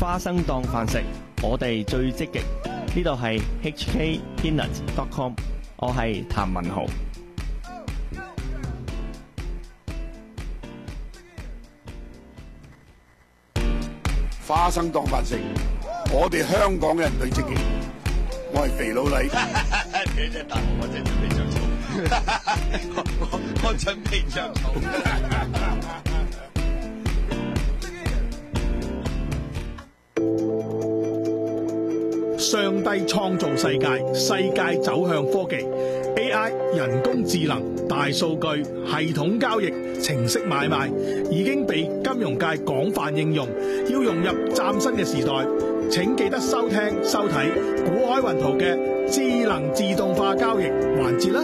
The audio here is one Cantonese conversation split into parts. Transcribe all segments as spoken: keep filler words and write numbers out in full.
花生當飯食，我哋最積極。呢度係 H K Peanut dot com， 我係譚文豪。 花生當飯食，我哋香港人最積極。我係肥佬黎。 你真係大我真係準備着草，我我準備着草。 上帝創造世界，世界走向科技 A I、人工智能、大數據、系統交易、程式買賣，已經被金融界廣泛應用。要融入嶄新嘅時代，請記得收聽收睇古海雲圖嘅智能自動化交易環節啦。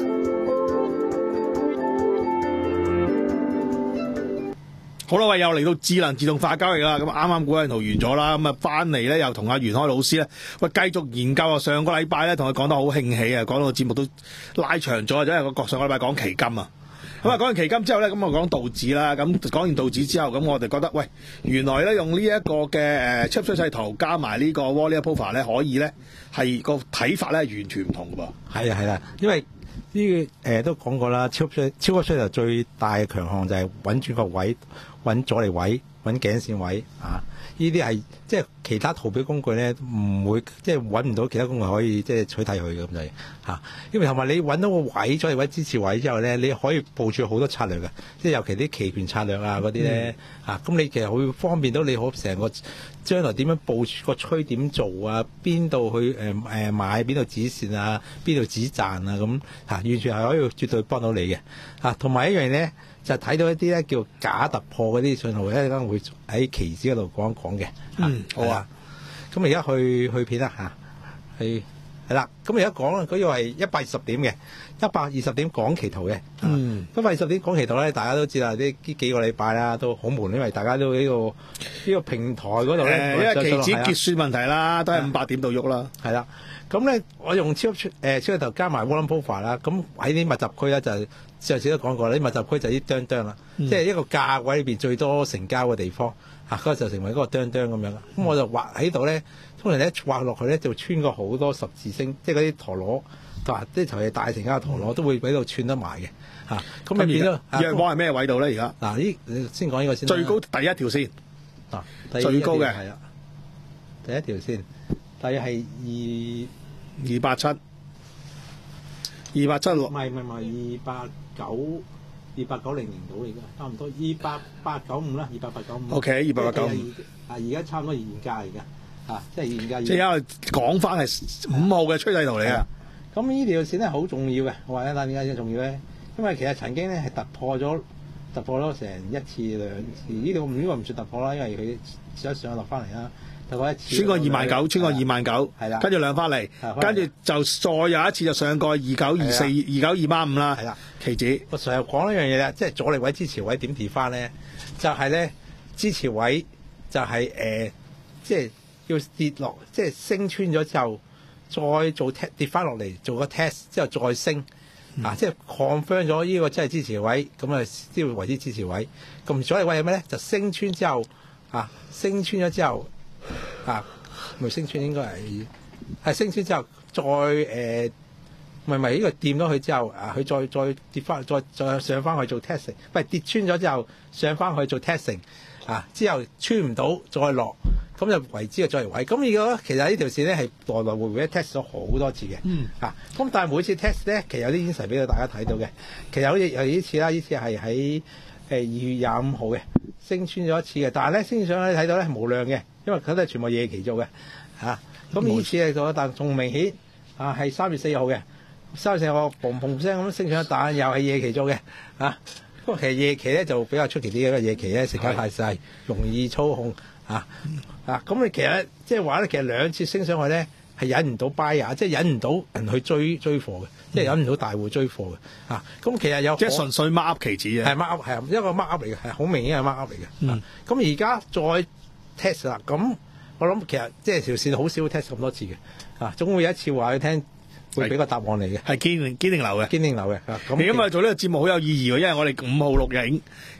好啦，喂，又嚟到智能自動化交易啦。咁啱啱古海雲圖完咗啦，咁啊翻嚟咧又同阿袁開老師咧，喂繼續研究啊。上個禮拜咧同佢講得好興起啊，講到個節目都拉長咗，因為個上個禮拜講期金啊。咁啊講完期金之後咧，咁我講道指啦。咁講完道指之後，咁我哋覺得喂，原來咧用呢一個嘅誒趨勢圖加埋呢個 Wallet Profile 咧，可以咧係個睇法咧完全唔同㗎噃。 係啊係啦，因為呢個誒都講過啦，超級超級趨勢圖最大嘅強項就係揾轉角位、揾阻力位、揾頸線位啊！呢啲係即係其他圖表工具咧，唔會即係揾唔到其他工具可以即係取替佢嘅咁就係嚇。因為同埋你揾到個位、阻力位、支持位之後咧，你可以部署好多策略嘅，即係尤其啲期權策略啊嗰啲咧嚇。咁、嗯啊、你其實會方便到你好成個將來點樣部署個趨點做啊？邊度去誒誒、呃、買？邊度止蝕啊？邊度止賺啊？咁嚇、啊、完全係可以絕對幫到你嘅嚇。同、啊、埋一樣咧。就睇到一啲咧叫假突破嗰啲信號咧，一陣間會喺期指嗰度講一講嘅。 嗯，好啊。 咁而家去去片啦嚇，係係啦。咁而家講啦，嗰個係一百二十點嘅，一百二十點港期圖嘅。嗯，一百二十點港期圖咧，大家都知啦，呢呢幾個禮拜啦都好悶，因為大家都呢、呢個呢、呢個平台嗰度咧， 因為期指結算問題啦，都係五百點度喐啦。 係啦，咁咧我用超誒、呃、超圖加埋 Wallet Profile 啦，咁喺啲密集區咧就。上次都講過啦，啲密集區就係啲釘釘啦，即係一個價位裏邊最多成交嘅地方，嚇、啊、嗰、那個、就成為嗰個釘釘咁樣啦。咁、嗯、我就畫喺度咧，通常咧畫落去咧就穿過好多十字星，即係嗰啲陀螺，同埋啲頭係大成交嘅陀螺、嗯、都會喺度串得埋嘅嚇。咁你變咗約網係咩位度咧？而家嗱，呢你先講呢個先。 最高第一條線嗱、啊， 最高嘅係啊，第一條線，大約係二二八七。二八七六， 唔係唔係唔係二八九二八九零零到而家差唔多二八八九五啦，二八八九五。 O K， 二八八九五。 啊，而家差唔多現價而家嚇，即係現價。 即係因為講翻係五號嘅趨勢圖嚟嘅。 咁呢條線咧好重要嘅，我話咧，但係點解重要咧？因為其實曾經咧係突破咗突破咗成一次兩次，呢度呢個唔算突破啦，因為佢上一上落翻嚟啦。 穿過二萬九，穿過二萬九，係啦，跟住兩翻嚟，跟住就再有一次就上過二九二四、二九二孖五啦。係啦，期指。我成日講一樣嘢咧，即係阻力位、支持位點跌翻咧，就係、是、咧支持位就係、是、誒、呃，即係要跌落，即係升穿咗之後，再做 test 跌翻落嚟，做個 test 之後再升，嗯、啊，即係 confirm 咗呢個即係支持位，咁啊先會為之支持位。咁阻力位係咩咧？就升穿之後，啊，升穿咗之後。啊，咪升穿應該係係升穿之後再誒，咪咪呢個掂咗佢之後啊，佢再再跌翻，再再上翻去做 testing， 唔係跌穿咗之後上翻去做 testing， 啊之後穿唔到再落，咁就為之嘅再位。咁如果其實呢條線咧係來來回回 test 咗好多次嘅，嗯啊，咁但係每次 test 咧，其實有啲 insight 俾到大家睇到嘅。其實好似有呢次啦，呢次係喺誒二月廿五號嘅升穿咗一次嘅，但係咧升上去睇到咧係無量嘅。因為佢都係全部夜期做嘅，嚇咁呢次係做，但仲明顯啊係三月四號嘅，三月四號砰砰聲咁升上一彈，又係夜期做嘅，嚇。不過其實夜期咧就比較出奇啲嘅，因為夜期咧成交太細，容易操控，嚇啊。咁你其實即係話咧，其實兩次升上去咧係引唔到 buyer，即係引唔到人去追追貨嘅，即係引唔到大戶追貨嘅，嚇。咁其實有即係純粹 mark up 期指嘅， 係 mark up 係一個 mark up 嚟嘅，係好明顯係 mark up 嚟嘅。咁而家再test 啦，咁我諗其實即係條線好少 test 咁多次嘅，啊，總會有一次話佢聽會俾個答案嚟嘅， 係堅定堅定流嘅， 堅定流嘅。咁你今日做呢個節目好有意義喎，因為我哋五號錄影，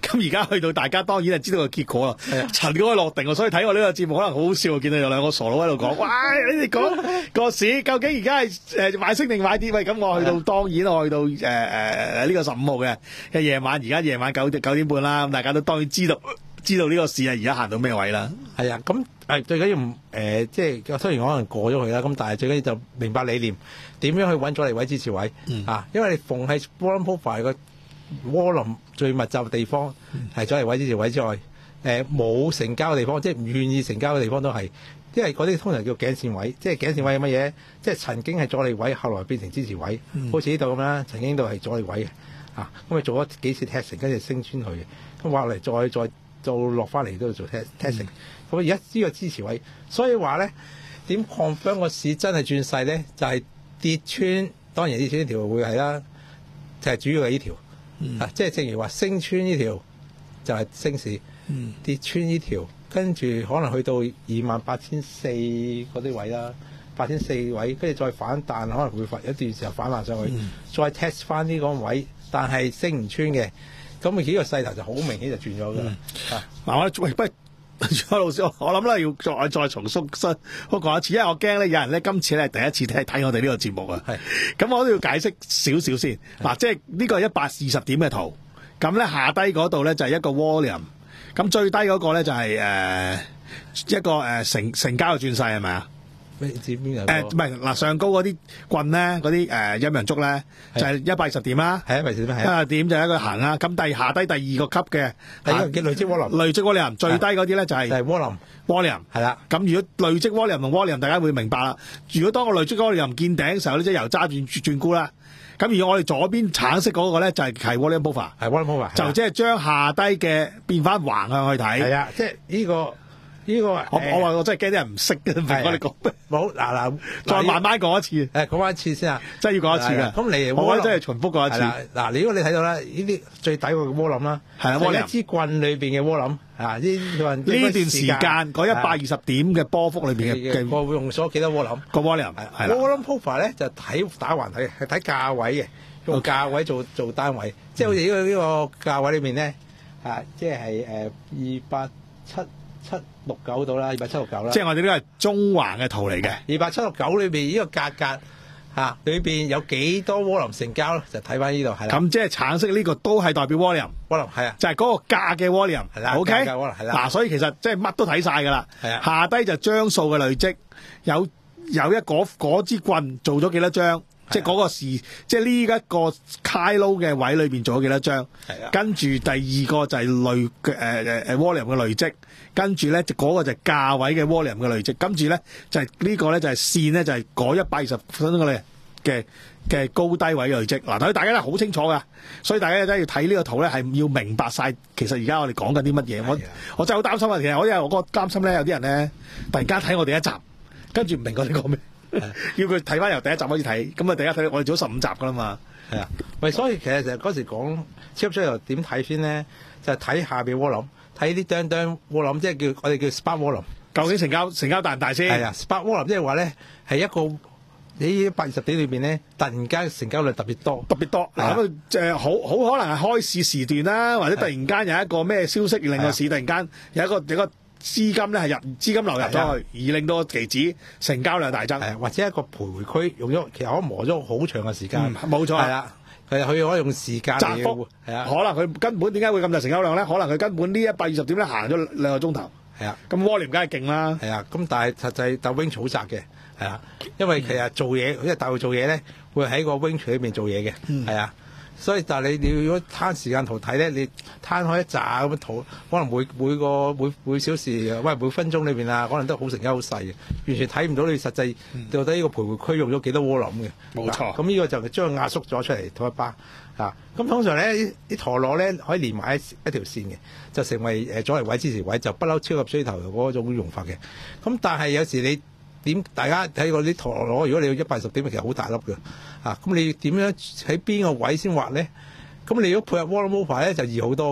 咁而家去到大家當然係知道個結果啦，塵埃落定，所以睇我呢個節目可能好好笑，見到有兩個傻佬喺度講，哇！你哋講個市究竟而家係誒買升定買跌？喂，咁我去到當然我去到誒誒呢個十五號嘅嘅夜晚，而家夜晚九九點半啦，咁大家都當然知道知道呢個市啊而家行到咩位啦。 係啊，咁誒最緊要唔誒即係雖然可能過咗去啦，咁但係最緊要就明白理念，點樣去揾阻力位支持位、嗯、啊？因為你逢係 volume profile 個窩輪最密集嘅地方係阻力位支持位之外，誒冇成交嘅地方，即係唔願意成交嘅地方都係，因為嗰啲通常叫頸線位，即係頸線位係乜嘢？即係曾經係阻力位，後來變成支持位，嗯、好似呢度咁啦，曾經都係阻力位嘅，啊，咁咪做咗幾次 testing，跟住升穿去嘅，咁落嚟再再做落翻嚟都要做 testing，咁而家呢個支持位，所以話咧點 confirm 個市真係轉勢咧？就係、是、跌穿，當然跌穿呢條會係啦，就係、是、主要係呢條。嗯、啊，即係正如話升穿呢條就係升市，嗯、跌穿呢條，跟住可能去到二萬八千四嗰啲位啦，八千四位，跟住再反彈，可能會發一段時候反彈上去，嗯、再 test 翻呢個位，但係升唔穿嘅，咁佢幾個勢頭就好明顯就轉咗㗎啦。 嗱、嗯，我喂不如老師，我諗咧要再再重複新我講一次，因為我驚咧有人咧今次咧第一次睇睇我哋呢個節目啊。係，咁我都要解釋少少先。嗱，即係呢個係一百二十點嘅圖，咁咧下低嗰度咧就係一個 volume，咁最低嗰個咧就係、是、誒、呃、一個誒、呃、成成交嘅轉勢係咪啊？ 咩指邊有？ 誒唔係嗱，上高嗰啲棍咧，嗰啲誒陰陽燭咧，就係一百二十點啦。係一百二十點，係一百點就係一個行啦。咁第下低第二個級嘅係一個叫累積 volume，累積 volume 最低嗰啲咧就係就係 volume，volume 係啦。咁如果累積 volume 同 volume，大家會明白啦。如果當個累積 volume 見頂嘅時候咧，即係由揸轉轉沽啦。咁如果我哋左邊橙色嗰個咧就係係 volume over，係 volume over，就即係將下低嘅變翻橫向去睇。係啊，即係呢個。呢、這個我、呃、我話我真係驚啲人唔識嘅，唔明我哋講咩？冇嗱嗱，再慢慢講一次。誒，講翻一次先啊，真係要講一次嘅。咁你我覺得真係重複過一次。嗱，如果你睇到咧，呢啲最底個窩冧啦，係啊，一支棍裏邊嘅窩冧啊，呢呢段時間嗰一百二十點嘅波幅裏邊嘅，我會用咗幾多窩冧？個窩冧係窩冧 profile 咧就睇打橫睇，係睇價位嘅，用價位做做單位，即係好似呢個呢個價位裏邊咧啊，即係誒二百七。七六九到啦，二百七六九啦。即係我哋呢個係中橫嘅圖嚟嘅。二百七六九裏邊呢個價格嚇，裏邊有幾多窩輪成交咧？就睇翻呢度係啦。咁即係橙色呢個都係代表窩輪，窩輪係啊，就係、是、嗰個價嘅窩輪係啦。O K，嗱，所以其實即係乜都睇晒㗎啦。係啊，下低就張數嘅累積，有有一嗰嗰支棍做咗幾多張？即係嗰個時，即係呢一個 high low 嘅位裏邊做咗幾多張？係啊。跟住第二個就係累誒誒誒 volume 嘅累積，跟住咧就嗰個就係價位嘅 volume 嘅累積，跟住咧就係、是、呢個咧就係線咧就係嗰一百二十分鐘嘅嘅高低位累積。嗱，所以大家咧好清楚㗎，所以大家真係要睇呢個圖咧係要明白晒。其實而家我哋講緊啲乜嘢？我我真係好擔心啊！其實我因為我個擔心咧，有啲人咧突然間睇我哋一集，跟住唔明我哋講咩。要佢睇翻由第一集開始睇，咁啊第一睇我哋做咗十五集噶啦嘛，係啊，喂，所以其實就嗰時講超級追頭點睇先咧，就係、是、睇下邊窩輪，睇啲釘釘窩輪，即係叫我哋叫 spark 窩輪，究竟成交成交大唔大先？係啊 ，spark 窩輪即係話咧係一個喺一百二十點裏邊咧，突然間成交量特別多，特別多，嗱咁誒好好可能係開市時段啦，或者突然間有一個咩消息令個市突然間有一個有一個。資金咧係入資金流入咗去，而令到個期指成交量大增，或者一個徘徊區用咗，其實可磨咗好長嘅時間，冇、嗯、錯，係啦，佢可以用時間窄幅，係啊，可能佢根本點解會咁大成交量咧？可能佢根本呢一百二十點咧行咗兩個鐘頭，係啊，咁 volume 梗係勁啦，係啊，咁但係實際就 range 好窄嘅，係啊，因為其實做嘢，因為大戶做嘢咧，會喺個 range 裏邊做嘢嘅，係、嗯、啊。所以但係你你如果攤時間圖睇咧，你攤開一紮咁樣圖，可能每每個每每小時喂每分鐘裏邊啊，可能都好成交好細嘅，完全睇唔到你實際到底呢個徘徊區用咗幾多窩輪嘅。冇錯，咁呢個就將佢壓縮咗出嚟同一巴啊。咁通常咧啲陀螺咧可以連埋一一條線嘅，就成為誒阻力位支持位，就不嬲超級衰頭嗰種用法嘅。咁但係有時你點大家睇過啲陀螺，如果你要一百十點，其實好大粒嘅，啊咁你點樣喺邊個位先畫咧？咁你如果配合 volume over 咧，就易好多噶啦，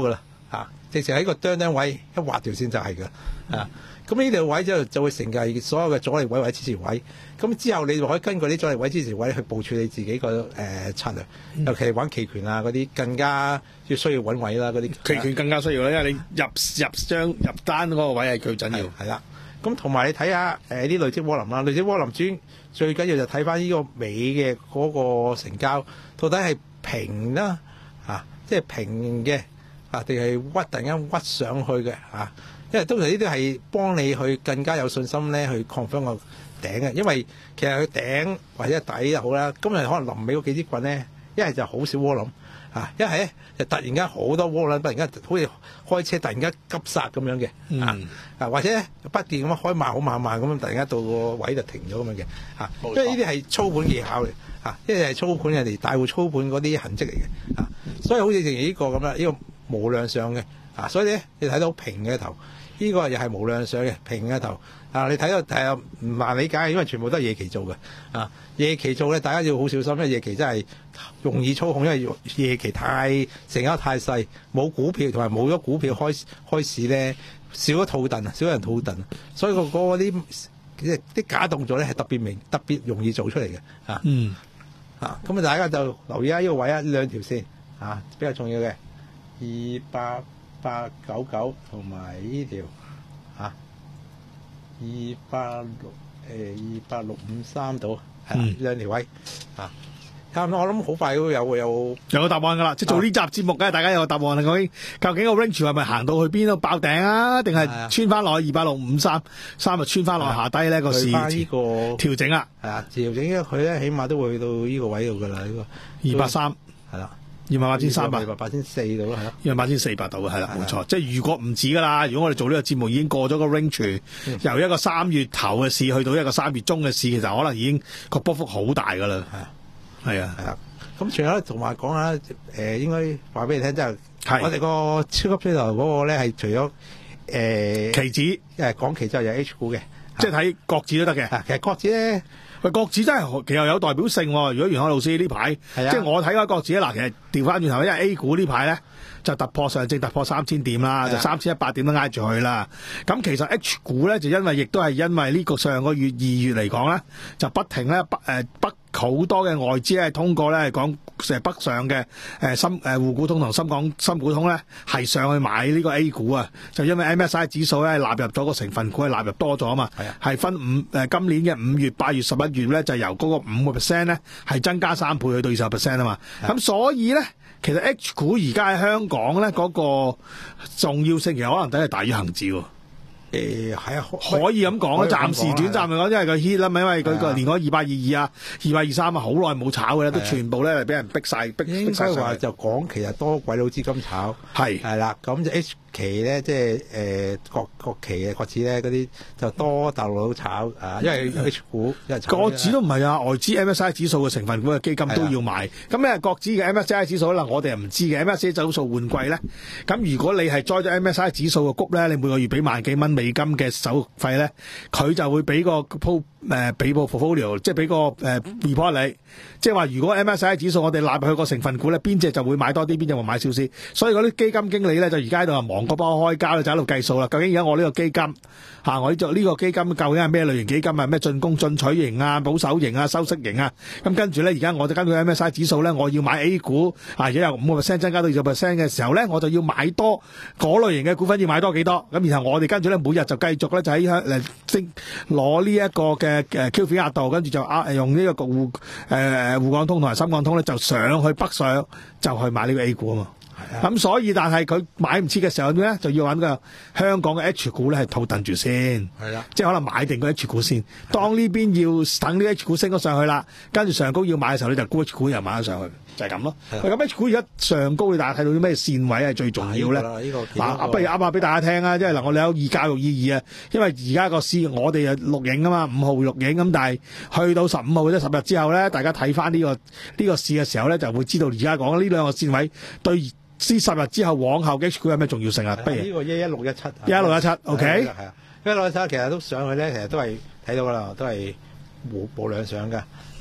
啊，直情喺個哚哚位一畫條線就係㗎啊。咁呢條位之後就會成為所有嘅阻力位或者支持位。咁之後你就可以根據啲阻力位、支持位去部署你自己個誒、呃、策略。嗯、尤其係玩期權啊嗰啲更加要需要揾位啦，嗰啲期權更加需要啦，因為你入入張入單嗰個位係最緊要。 係啦。咁同埋你睇下誒啲累積窩輪啦，累積窩輪主最緊要就睇翻呢個尾嘅嗰個成交，到底係平啦啊，即係平嘅啊，定係屈突然間屈上去嘅啊？因為通常呢啲係幫你去更加有信心咧，去 confirm 個頂嘅。因為其實佢頂或者底又好啦，今日可能臨尾嗰幾支棍咧，一係就好少窩輪啊，一係咧就突然間好多窩輪，突然間好似開車突然間急剎咁樣嘅、嗯、啊，啊或者不斷咁樣開慢好慢慢咁樣，突然間到個位就停咗咁樣嘅啊。因為呢啲係操盤技巧嚟啊，因為係操盤人哋大戶操盤嗰啲痕跡嚟嘅啊，所以好似正如呢個咁啦，呢、呢個無量上嘅啊，所以咧你睇到平嘅頭。呢、這個又係無量上嘅平嘅頭啊！你睇到睇下唔難理解，因為全部都係夜期做嘅啊！夜期做咧，大家要好小心，因為夜期真係容易操控，因為夜期太成交太細，冇股票同埋冇咗股票開開市咧，少咗套戥啊，少人套戥，所以個嗰啲即啲假動作咧係特別明、特別容易做出嚟嘅啊！嗯啊，咁啊大家就留意下呢個位啊，兩條線啊比較重要嘅二百。八九九同埋呢條啊，二八六誒二八六五三度係啦，兩條位啊，差唔多我諗好快都有有有個答案㗎啦，即係做呢集節目嘅，大家有個答案啦。究竟究竟個 range 係咪行到去邊度爆頂啊？定係穿翻落去二八六五三三就穿翻落下低咧個市呢個調整啦？ 係啊，調整佢咧，起碼都會去到呢個位度㗎啦，呢個二八三係啦。二萬八千三百， 二萬八千四到啦，係咯， 二萬八千四百度係啦，冇錯。即係如果唔止噶啦，如果我哋做呢個節目已經過咗個 range，、嗯、由一個三月頭嘅市去到一個三月中嘅市，其實可能已經個波幅好大噶啦。係啊，係啊，係啊。 咁除咗同埋講下，誒、呃、應該話俾你聽，即係我哋個超級車頭嗰個咧係除咗誒、呃、 期指誒港期之後有 H 股嘅， 即係睇國指都得嘅。 其實國指咧。 喂，國指真係其實有代表性喎。如果袁海老師呢排，即係我睇嗰國指咧，嗱，其實調翻轉頭，因為 A 股呢排咧就突破上證突破三千點啦，就三千一百點都挨住去啦。咁其實 H 股咧就因為亦都係因為呢個上個月二月嚟講咧，就不停咧北誒北好多嘅外資係通過咧講成北上嘅誒深誒滬股通同深港深股通咧係上去買呢個 A 股啊，就因為 M S I 指數咧納入咗個成分股係納入多咗啊嘛，係分五誒今年嘅五月、八月、十一月咧就由嗰個五個 percent 咧係增加三倍去到二十 percent 啊嘛，咁所以咧其實 H 股而家喺香港咧嗰個重要性其實可能真係大於恒指喎。 誒係啊， 可以咁講啦，暫時短暫嚟講，因為佢 hit 啦，因為佢個連嗰二百二二啊、二百二三啊，好耐冇炒嘅啦，都全部咧俾人逼晒，逼逼晒。 應該話就講其實多鬼佬資金炒， 係係啦，咁就 H 期咧，即係誒國國期嘅國指咧，嗰啲就多大陸佬炒啊，因為 H 股國指都唔係啊，外資 M S I 指數嘅成分股嘅基金都要買。咁咧國指嘅 M S I 指數咧，我哋又唔知嘅 M S I 指數換季咧。咁如果你係栽咗 M S I 指數嘅谷咧，你每個月俾萬幾蚊美金嘅手續費咧，佢就會俾個鋪誒俾部 portfolio， 即係俾個誒 report 你。即係話如果 M S I 指數我哋納入去個成分股咧，邊隻就會買多啲，邊隻會買少啲。所以嗰啲基金經理咧就而家喺度話忙過幫我開交咧，就喺度計數啦。究竟而家我呢個基金嚇、啊，我呢個呢個基金究竟係咩類型基金啊？咩進攻進取型啊、保守型啊、收息型啊？咁跟住咧，而家我就根據 M S I 指數咧，我要買 A 股啊，而家由五個 percent 增加到二十 percent 嘅時候咧，我就要買多嗰類型嘅股份，要買多幾多？咁然後我哋跟住咧，每日就繼續咧就喺誒升攞呢一個嘅誒 Q 費額度，跟住就啊用呢個滬誒滬港通同埋深港通咧，就上去北上就去買呢個 A 股啊嘛。咁、嗯、所以但係佢買唔切嘅時候咧，就要揾個香港嘅 H 股咧係套戥住先，係啦，即係可能買定個 H 股先。當呢邊要等呢 H 股升咗上去啦，跟住上高要買嘅時候，你就沽 H 股又買咗上去，就係咁咯。咁 H 股而家上高，你大家睇到啲咩線位係最重要咧？嗱、這個啊，不如啱下俾大家聽啊！即係嗱，我哋有意教育意義啊，因為而家個市我哋就錄影啊嘛，五號錄影咁，但係去到十五號或者十日之後咧，大家睇翻呢個呢、這個市嘅時候咧，就會知道而家講呢兩個線位對。先十日之後往後嘅 H 股有咩重要性啊？不如呢個一一六一七， 一一六一七 ，OK， 係啊，一一六一七其實都上去咧，其實都係睇到噶啦，都係冇冇兩上嘅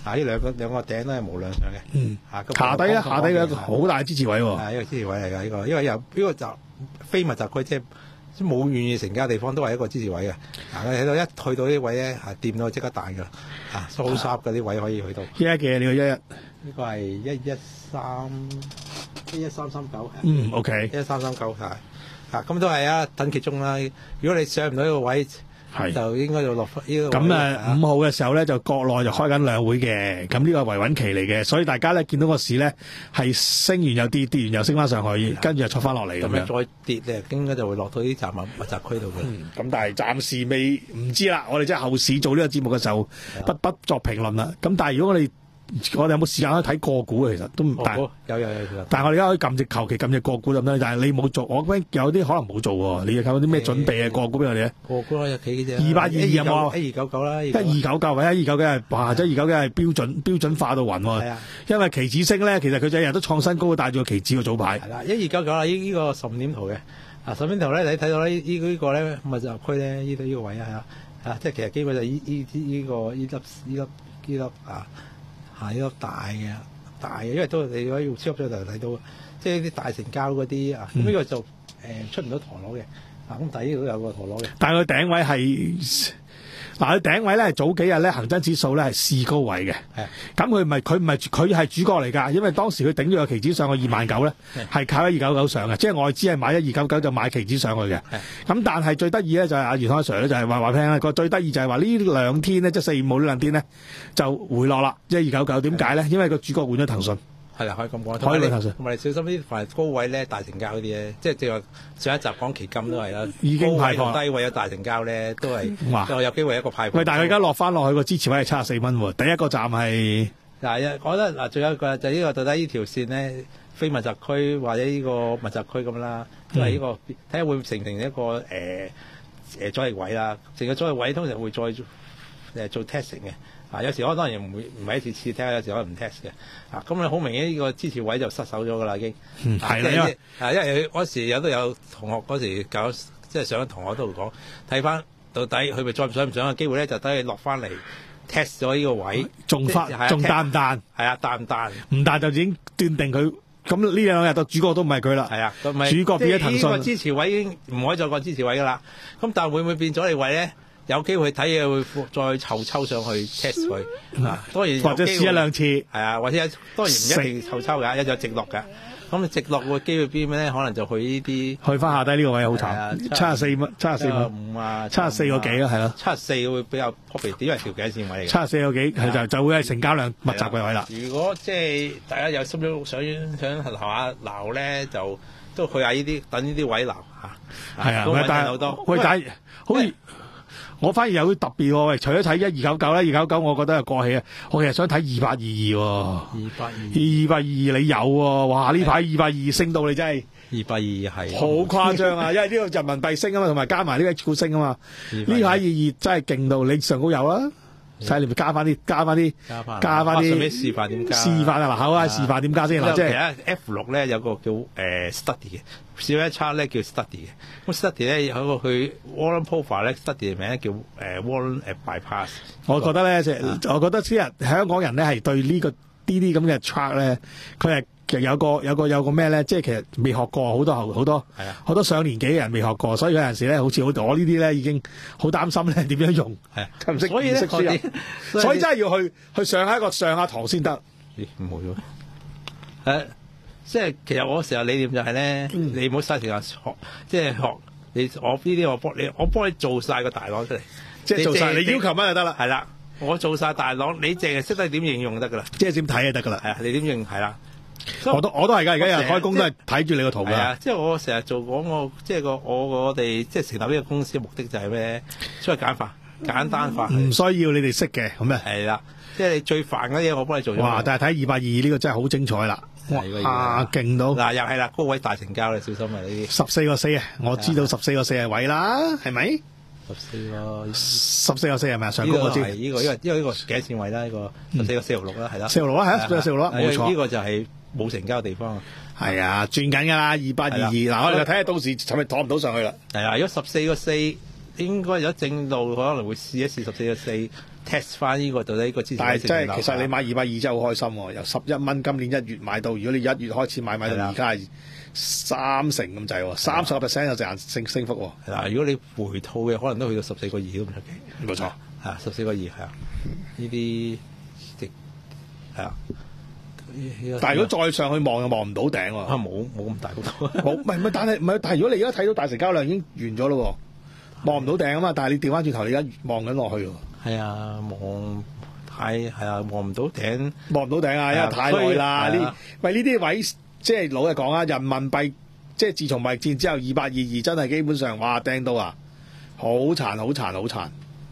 啊，呢兩個兩個頂都係無量上嘅。 嗯。 啊， 下底咧，下底有一個好大嘅支持位喎。 係一個支持位嚟㗎，呢個因為有呢個就非密集區，即係冇願意成交嘅地方都係一個支持位嘅。啊，你睇到一去到呢啲位咧，啊掂到即刻彈㗎，啊好濕嗰啲位可以去到。 一一嘅呢個一一。 呢個係一一三一一三三九。 嗯 ，OK。 一一三三九係。啊，咁都係啊，等其中啦。如果你上唔到呢個位，係就應該要落翻呢個。 咁誒五號嘅時候咧，就國內就開緊兩會嘅，咁呢個係維穩期嚟嘅，所以大家咧見到個市咧係升完又跌，跌完又升翻上去，跟住又出翻落嚟咁樣。 再跌咧，應該就會落到啲站密密集區度嘅。 咁、嗯、但係暫時未唔知啦，我哋即係後市做呢個節目嘅時候，不不作評論啦。咁但係如果我哋我哋有冇時間可以睇個股？其實都唔但有有有有。 但係我哋而家可以撳隻求其撳隻個股咁樣，但係你冇做，我覺得有啲可能冇做喎。你有啲咩準備嘅個股俾我哋咧？ 個股有幾隻？ 二八二二有冇？ 一二九九啦， 一二九九或者一二九九係哇！即係二九九係標準標準化到暈喎。係啊，因為期指升咧，其實佢就日日都創新高，帶住個期指個早牌。 係啦，一二九九啦，呢呢個十五點圖嘅啊，十五點圖咧，你睇到咧呢呢個咧密集區咧呢度呢個位啊啊，即係其實基本就呢呢呢個呢粒呢粒呢粒啊。係一個大嘅大嘅，因為都你可以用超級水就睇到，即係啲大成交嗰啲啊，咁、嗯、呢個就誒、呃、出唔到陀螺嘅，啊咁底都有個陀螺嘅。但係佢頂位係嗱，佢頂位咧早幾日咧恒生指數咧係試高位嘅，咁佢唔係佢唔係佢係主角嚟㗎，因為當時佢頂咗個期指上去二萬九咧，係靠一二九九上嘅，即係外資係買一二九九就買期指上去嘅。咁但係最得意咧就係阿袁開 Sir 咧就係話話聽啦，個最得意就係話呢兩天咧即係四五號呢兩天咧就回落啦，一二九九點解咧？因為個主角換咗騰訊。係啦，可以咁講。可以換騰訊。同埋你小心啲，凡係高位咧大成交嗰啲咧，即係正話上一集講期金都係啦，已經派放。低位有大成交咧，都係都有機會一個派放。喂，但係佢而家落翻落去個支持位係七十四蚊喎，第一個站係嗱，我覺得嗱，仲有一個就係呢個到底呢條線咧，非密集區或者呢個密集區咁啦，都係呢個睇下會唔會形成一個誒誒阻力位啦。成個阻力位通常會再誒做 testing 嘅。啊，有時我當然唔會唔係一次次聽，有時可能唔 test 嘅。啊，咁你好明顯呢個支持位就失守咗㗎啦，已經。嗯，係啦，因為啊，因為嗰時有都有同學嗰時搞，即係上咗同學都講，睇翻到底佢咪再上唔上嘅機會咧，就等佢落翻嚟 test 咗呢個位，仲翻仲彈唔彈？係啊，彈唔彈？唔彈就已經斷定佢。咁呢兩日個主角都唔係佢啦。係啊，主角變咗騰訊。呢個支持位已經唔可以再個支持位㗎啦。咁但係會唔會變咗你位咧？有機會睇嘢會再後抽上去 test 佢、嗯，啊當然或者試一兩次，係啊，或者當然唔一定後抽㗎，一有直落㗎。咁你直落嘅機會邊咧？可能就去呢啲，去翻下低呢個位好慘，七十四蚊，七十四蚊五啊，七十四個幾咯，係咯，七十四會比較 popular 啲，因為條頸線位嚟嘅。七十四個幾係就就會係成交量密集嘅位啦。如果即係大家有心想想想留下鬧咧，就都去下呢啲等呢啲位鬧嚇。係啊，啊但係好多，喂，但係好似。我反而有啲特別喎，喂！除咗睇一二九九咧，二九九我覺得係過氣啊，我其實想睇二八二二喎。二八二二八二二你有喎，哇！呢排二八二二升到你真係二八二二係好誇張啊，因為呢個人民幣升啊嘛，同埋加埋呢個 H 股升啊嘛，呢排二二真係勁到你上高有啊！睇你咪加翻啲，加翻啲，加翻啲。咩示範點加？示範啊！嗱，好啊，示範點加先嗱，即係 F 六咧有個叫誒 study 嘅，小一 chart 咧叫 study 嘅。咁 study 咧有個佢 Warren Profile 咧 study 嘅名咧叫誒 Warren 誒 bypass。我覺得咧，即係我覺得啲人香港人咧係對呢個呢啲咁嘅 chart 咧，佢係。其實有個有個有個咩咧，即係其實未學過好多好多好多上年紀嘅人未學過，所以有陣時咧，好似我我呢啲咧已經好擔心咧點樣用，係啊，唔識唔識輸入，所以真係要去去上下一個上下堂先得。咦，冇咗誒，即係其實我成日理念就係咧，你唔好嘥時間學，即係學你我呢啲我幫你，我幫你做晒個大廊出嚟，即係做晒你要求乜就得啦，係啦，我做晒大廊，你淨係識得點應用就得噶啦，即係點睇就得噶啦，係啊，你點用係啦。我都我都係㗎，而家有人開工都係睇住你個圖㗎。係啊，即係我成日做講我即係個我我哋即係成立呢個公司嘅目的就係咩？出去簡化、簡單化。唔需要你哋識嘅咁啊。係啦，即係你最煩嗰啲嘢，我幫你做咗。哇！但係睇二百二呢個真係好精彩啦！哇，勁到嗱又係啦，高位大成交你小心啊！呢啲十四個四啊，我知道十四個四係位啦，係咪？十四個十四個四係咪啊？上高我知。呢個呢個因為因為呢個幾線位啦，呢個十四個四六六啦，係啦。四六六啊，係啊，四六六冇錯。呢個就係。冇成交嘅地方係啊，轉緊㗎啦，二八二二嗱，我哋就睇下到時係咪攞唔到上去啦。係啊，如果十四個四應該有正路可能會試一試十四個四 test 翻呢個到底呢個支持位。 但係真係其實你買二百二真係好開心喎，由十一蚊今年一月買到，如果你一月開始買買到而家係三成咁滯喎，三十個 percent 有成升升幅喎。 係啦，如果你回吐嘅，可能都去到十四個二都唔出奇。 冇錯， 係啊，十四個二係啊，呢啲值係啊。 但係如果再上去望又望唔到頂喎。 啊，冇冇咁大幅度。 冇，唔係唔係，但係唔係，但係如果你而家睇到大成交量已經完咗咯喎，望唔到頂啊嘛，但係你調翻轉頭，你而家望緊落去喎。 係啊，望太係啊，望唔到頂， 望唔到頂啊，因為太耐啦。呢喂呢啲位即係老實講啊，人民幣即係自從貿易戰之後，二八二二真係基本上哇掟到啊，好殘好殘好殘。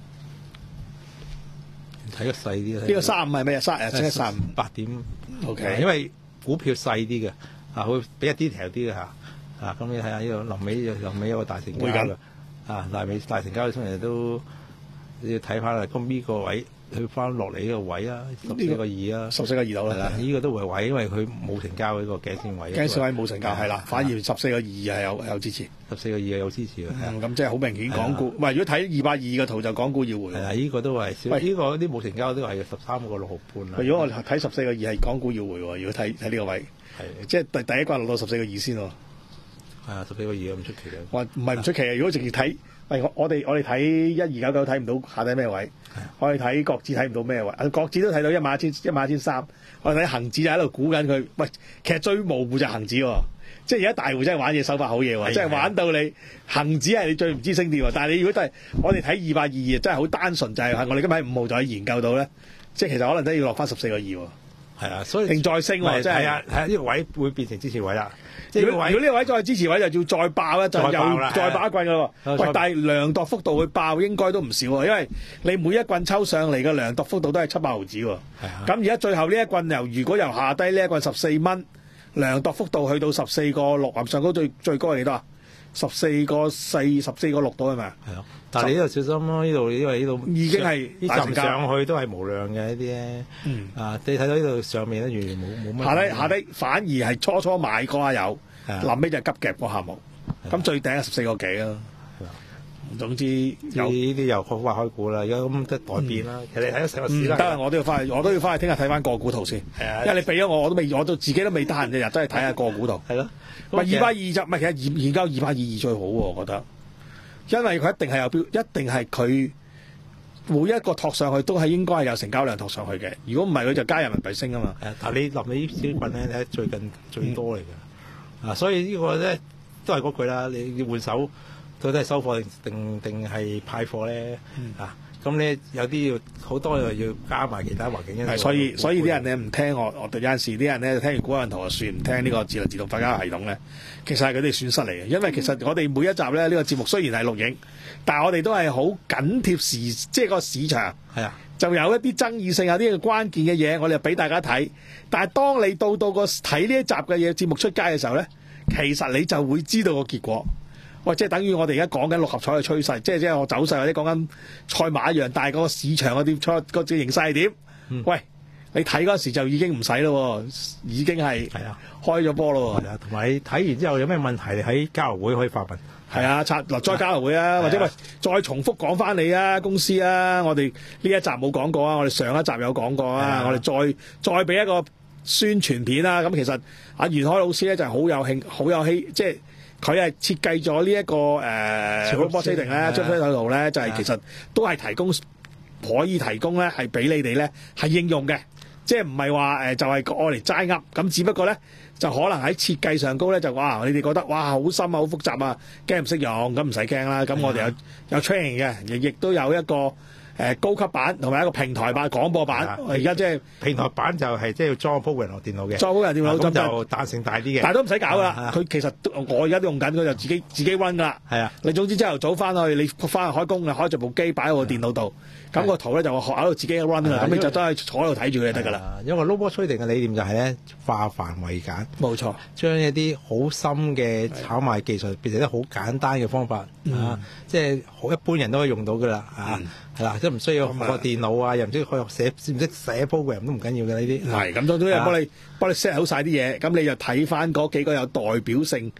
睇個細啲呢個三五係咩啊？三誒即係三五八點。 O K， 因為股票細啲嘅，啊會比一 detail 啲嘅嚇，啊咁你睇下呢度臨尾臨尾有個大成交嘅，啊大尾大成交出嚟都你要睇翻啦，咁呢個位去翻落嚟呢個位啊，十四個二啊， 十四個二度啦， 呢、呢個都係位，因為佢冇成交呢個頸線位， 頸線位冇成交係啦，反而十四個二係有有支持， 十四個二係有支持嘅， 咁、嗯、即係好明顯港股，喂如果睇二百二嘅圖就港股要回， 係啊，呢、呢個都係，呢、呢個啲冇成交都係十三個六毫半啦。 如果我睇十四個二係港股要回喎，如果睇睇呢個位，係即係第第一關落到十四個二先喎， 係啊，十四個二咁出奇嘅， 哇唔係唔出奇啊！如果直接睇。喂，我我哋我哋睇一二九九睇唔到下底咩位，我哋睇國指睇唔到咩位，國指都睇到一萬一千一萬一千三，我哋睇恒指就喺度估緊佢。喂，其實最模糊就係恒指喎，即係而家大戶真係玩嘢手法好嘢喎，即係玩到你恒指係你最唔知升跌喎。但係你如果都係我哋睇二百二二，真係好單純就係、是、我哋今日喺五號就可以研究到咧，即係其實可能都要落翻十四個二喎。 係啊，所以定再升喎，即係係啊， 係啊，呢個位會變成支持位啦。 如果如果呢個位再支持位就要再爆咧，就又再爆一棍噶喎。喂，但係量度幅度去爆應該都唔少喎，因為你每一棍抽上嚟嘅量度幅度都係七百毫子喎。咁而家最後呢一棍由如果由下低呢一棍十四蚊，量度幅度去到十四個六，上高最最高係幾多啊？十四個四、十四個六度係咪啊？係啊， 但係你呢度小心咯，呢度因為呢度已經係呢浸上去都係無量嘅呢啲咧。嗯啊，你睇到呢度上面咧完全冇冇乜。下低下低反而係初初買嗰下有。臨尾就急夾嗰下冇，咁最頂係十四個幾啦。總之有呢啲又好快開估啦，而家咁即係代變啦。其實你睇咗成個市啦。得啦，我都要翻去，我都要翻去聽日睇翻個股圖先。係啊，因為你俾咗我，我都未，我都自己都未得閒日日都係睇下個股圖。係咯。唔係二百二就唔係，其實研研究二百二二最好喎，我覺得。因為佢一定係有標，一定係佢每一個托上去都係應該係有成交量托上去嘅。如果唔係，佢就加人民幣升啊嘛。係啊，但係你臨尾啲小棍咧，睇最近最多嚟嘅。啊，所以呢個咧都係嗰句啦，你要換手到底係收貨定定定係派貨咧？嗯、啊，咁咧有啲要好多又要加埋其他環境因素。係，所以所以啲人咧唔聽我，我有陣時啲人咧聽完股運圖就算，唔聽呢個智能自動發家系統咧，其實係佢哋損失嚟嘅。因為其實我哋每一集咧呢、呢個節目雖然係錄影，但係我哋都係好緊貼時，即係個市場。係啊。就有一啲爭議性，有啲關鍵嘅嘢，我哋就俾大家睇。但係當你到到個睇呢一集嘅嘢節目出街嘅時候咧，其實你就會知道個結果。喂，即係等於我哋而家講緊六合彩嘅趨勢，即係即係我走勢或者講緊賽馬一樣，但係個市場嗰啲賽個隻形勢係點？嗯、喂，你睇嗰時就已經唔使咯，已經係開咗波咯。係啊，同埋睇完之後有咩問題，你喺交流會可以發問。係啊，拆嗱再交流會啊，或者喂再重複講翻你啊公司啊，我哋呢一集冇講過啊，我哋上一集有講過啊，我哋再再俾一個宣傳片啊。咁其實阿袁海老師咧就係好有興好有希，即係佢係設計咗呢一個誒 robot trading 咧，張飛圖咧就係其實都係提供可以提供咧係俾你哋咧係應用嘅，即係唔係話誒就係愛嚟齋噏咁，只不過咧。就可能喺設計上高咧，就哇你哋覺得哇好深啊，好複雜啊，驚唔識用咁唔使驚啦。咁我哋有有 training 嘅，亦亦都有一個誒、呃、高級版同埋一個平台版廣播版。而家即係平台版就係即係要裝 program 落電腦嘅，裝 program 電腦咁就彈性大啲嘅。但係都唔使搞噶啦，佢其實我而家都用緊，佢就自己自己 run 噶啦。係啊，你總之朝頭早翻去，你翻去開工，你開著部機擺喺個電腦度。咁、那個圖咧就學喺度自己 run 啦，咁你就都係坐喺度睇住佢就得㗎啦。因為 robot trading 嘅理念就係咧化繁為簡，冇錯，將一啲好深嘅炒賣技術變成一啲好簡單嘅方法、嗯、啊，即係好一般人都可以用到㗎啦，啊，係、嗯、啦，即係唔需要學電腦啊，又唔識學寫，唔識寫 program 都唔緊要嘅呢啲。係咁，都都係幫你幫你 set 好晒啲嘢，咁你就睇翻嗰幾個有代表性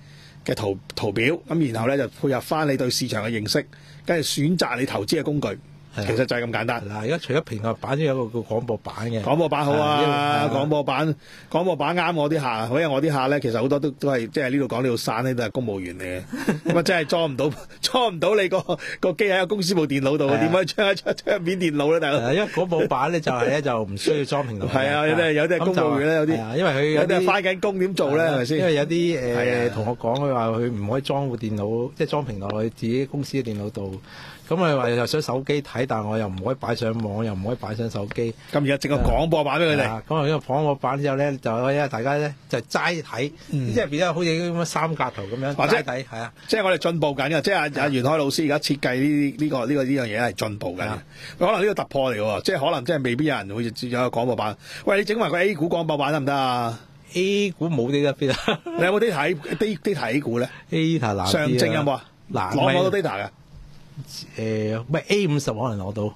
嘅圖圖表，咁然後咧就配合翻你對市場嘅認識，跟住選擇你投資嘅工具。其實就係咁簡單。 嗱，而家除咗平台版，都有個叫廣播版嘅。 廣播版好啊，廣播版廣播版啱我啲客，因為我啲客咧，其實好多都都係即係呢度講呢度散咧，都係公務員嚟嘅。咁啊，真係裝唔到裝唔到你個個機喺個公司部電腦度，點可以裝一張張面電腦咧？大佬， 因為廣播版咧就係咧就唔需要裝平台。 係啊，有啲有啲係公務員咧，有啲因為佢有啲係翻緊工點做咧，係咪先？ 因為有啲誒同我講，佢話佢唔可以裝部電腦，即係裝平台去自己公司嘅電腦度。咁我話又想手機睇，但係我又唔可以擺上網，又唔可以擺上手機。 咁而家整個廣播版俾佢哋。 咁啊，呢個廣播版之後咧，就可以大家咧就齋睇，即係變咗好似咁樣三格圖咁樣齋睇，係啊。即係我哋進步緊嘅，即係阿阿袁開老師而家設計呢呢個呢個呢樣嘢係進步緊。可能呢個突破嚟喎，即係可能即係未必有人會有個廣播版。喂，你整埋個 A 股廣播版得唔得啊 ？A 股冇啲得邊啊？ 你有冇 data data A 股咧 ？data 難啲啊。 上證有冇啊？攞攞到 data 嘅。 誒，喂 A 五十可能攞到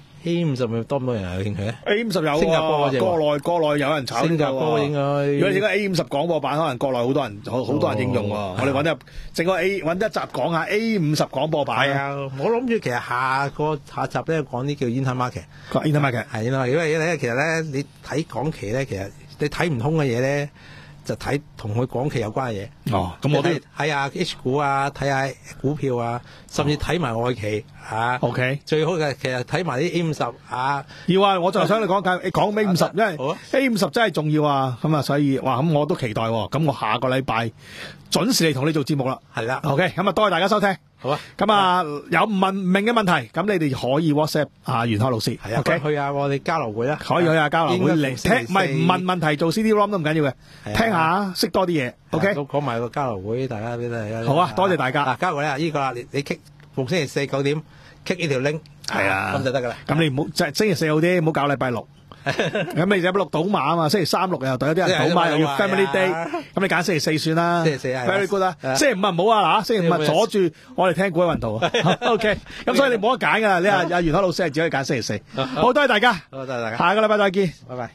A 五十咪多唔多人有興趣咧 ？A 五十有啊， 新加坡國內國內有人炒。 新加坡應該。 如果你整個 A 五十廣播版，可能國內好多人好好多人應用喎。我哋揾一整個 A 揾一集講下 A 五十廣播版。 係啊，我諗住其實下個下集咧講啲叫 intermarket。 intermarket 係因為因為咧，其實咧你睇港期咧，其實你睇唔通嘅嘢咧。就睇同佢港期有關嘅嘢。 哦，咁我都睇下 H 股啊，睇下股票啊，甚至睇埋外期啊。 O K， 最好嘅其實睇埋啲 A 五十啊。 要啊，我就想你講緊講 A 五十，因為 A 五十真係重要啊。咁啊，所以哇，咁我都期待喎。咁我下個禮拜準時嚟同你做節目啦。 係啦。 O K，咁啊，多謝大家收聽。 好啊。 咁啊，有唔問唔明嘅問題，咁你哋可以 WhatsApp 啊袁開老師。 係啊。OK，去下我哋交流會啦。 可以去下交流會嚟聽，唔係唔問問題做 C D ROM 都唔緊要嘅，聽下識多啲嘢。O K， 都講埋個交流會，大家俾大家。 好啊，多謝大家。 嗱，交流會啊，呢個啦，你你 click 逢星期四九點 click 呢條 link， 係啊， 咁就得噶啦。 咁你唔好即係星期四好啲，唔好搞禮拜六。咁你有六賭馬啊嘛，星期三六又對有啲人賭馬，又要 family day，咁你揀星期四算啦。 星期四係 very good 啊。星期五啊唔好啊嗱，星期五啊阻住我哋聽股海運圖啊。OK，咁所以你冇得揀噶啦，你阿阿袁開老師係只可以揀星期四。好，多謝大家， 多謝大家， 下個禮拜再見， 拜拜。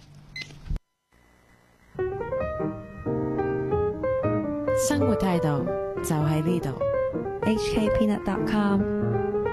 生活態度就喺呢度。H K Peanut dot com